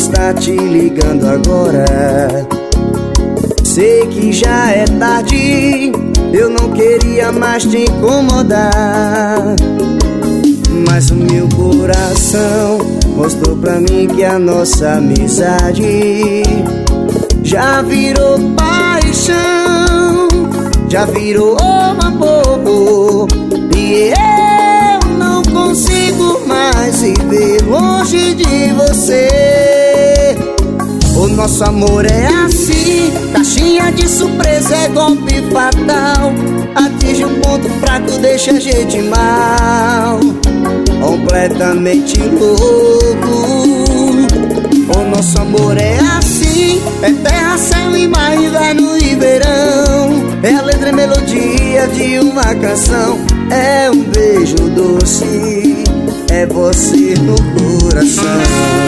estar te ligando agora. Sei que já é tarde, eu não queria mais te incomodar, mas o meu coração mostrou pra mim que a nossa amizade já virou paixão, já virou amor. E eu não consigo mais viver longe de você. O nosso amor é assim, caixinha de surpresa, é golpe fatal. Atinge um ponto fraco, deixa a gente mal, completamente louco. O nosso amor é assim, é terra, céu e mar, inverno e verão. É a letra e melodia de uma canção, é um beijo doce, é você no coração.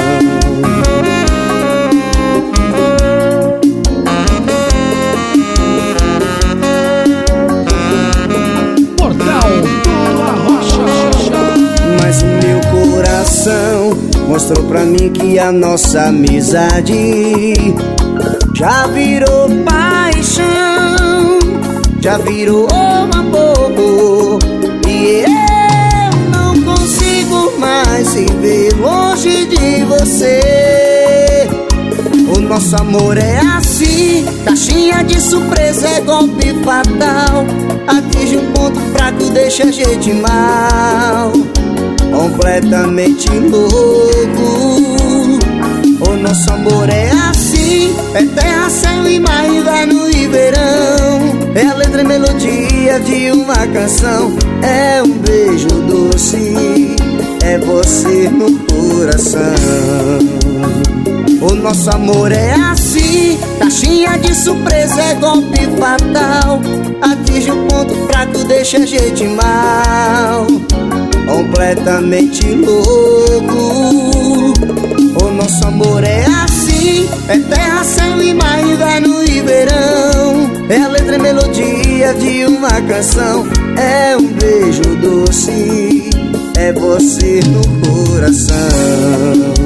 Mas o meu coração mostrou pra mim que a nossa amizade já virou paixão, já virou amor. E eu não consigo mais viver longe de você. O nosso amor é assim, caixinha de surpresa, é golpe fatal. Atinge um ponto fraco, deixa a gente mal, completamente louco. O nosso amor é assim, é terra, céu e mar, inverno e verão. É a letra e melodia de uma canção, é um beijo doce, é você no coração. O nosso amor é assim, caixinha de surpresa, é golpe fatal. Atinge um ponto fraco, deixa a gente mal, completamente louco. O nosso amor é assim, é terra, céu e mar, inverno e verão. É a letra e melodia de uma canção, é um beijo doce, é você no coração.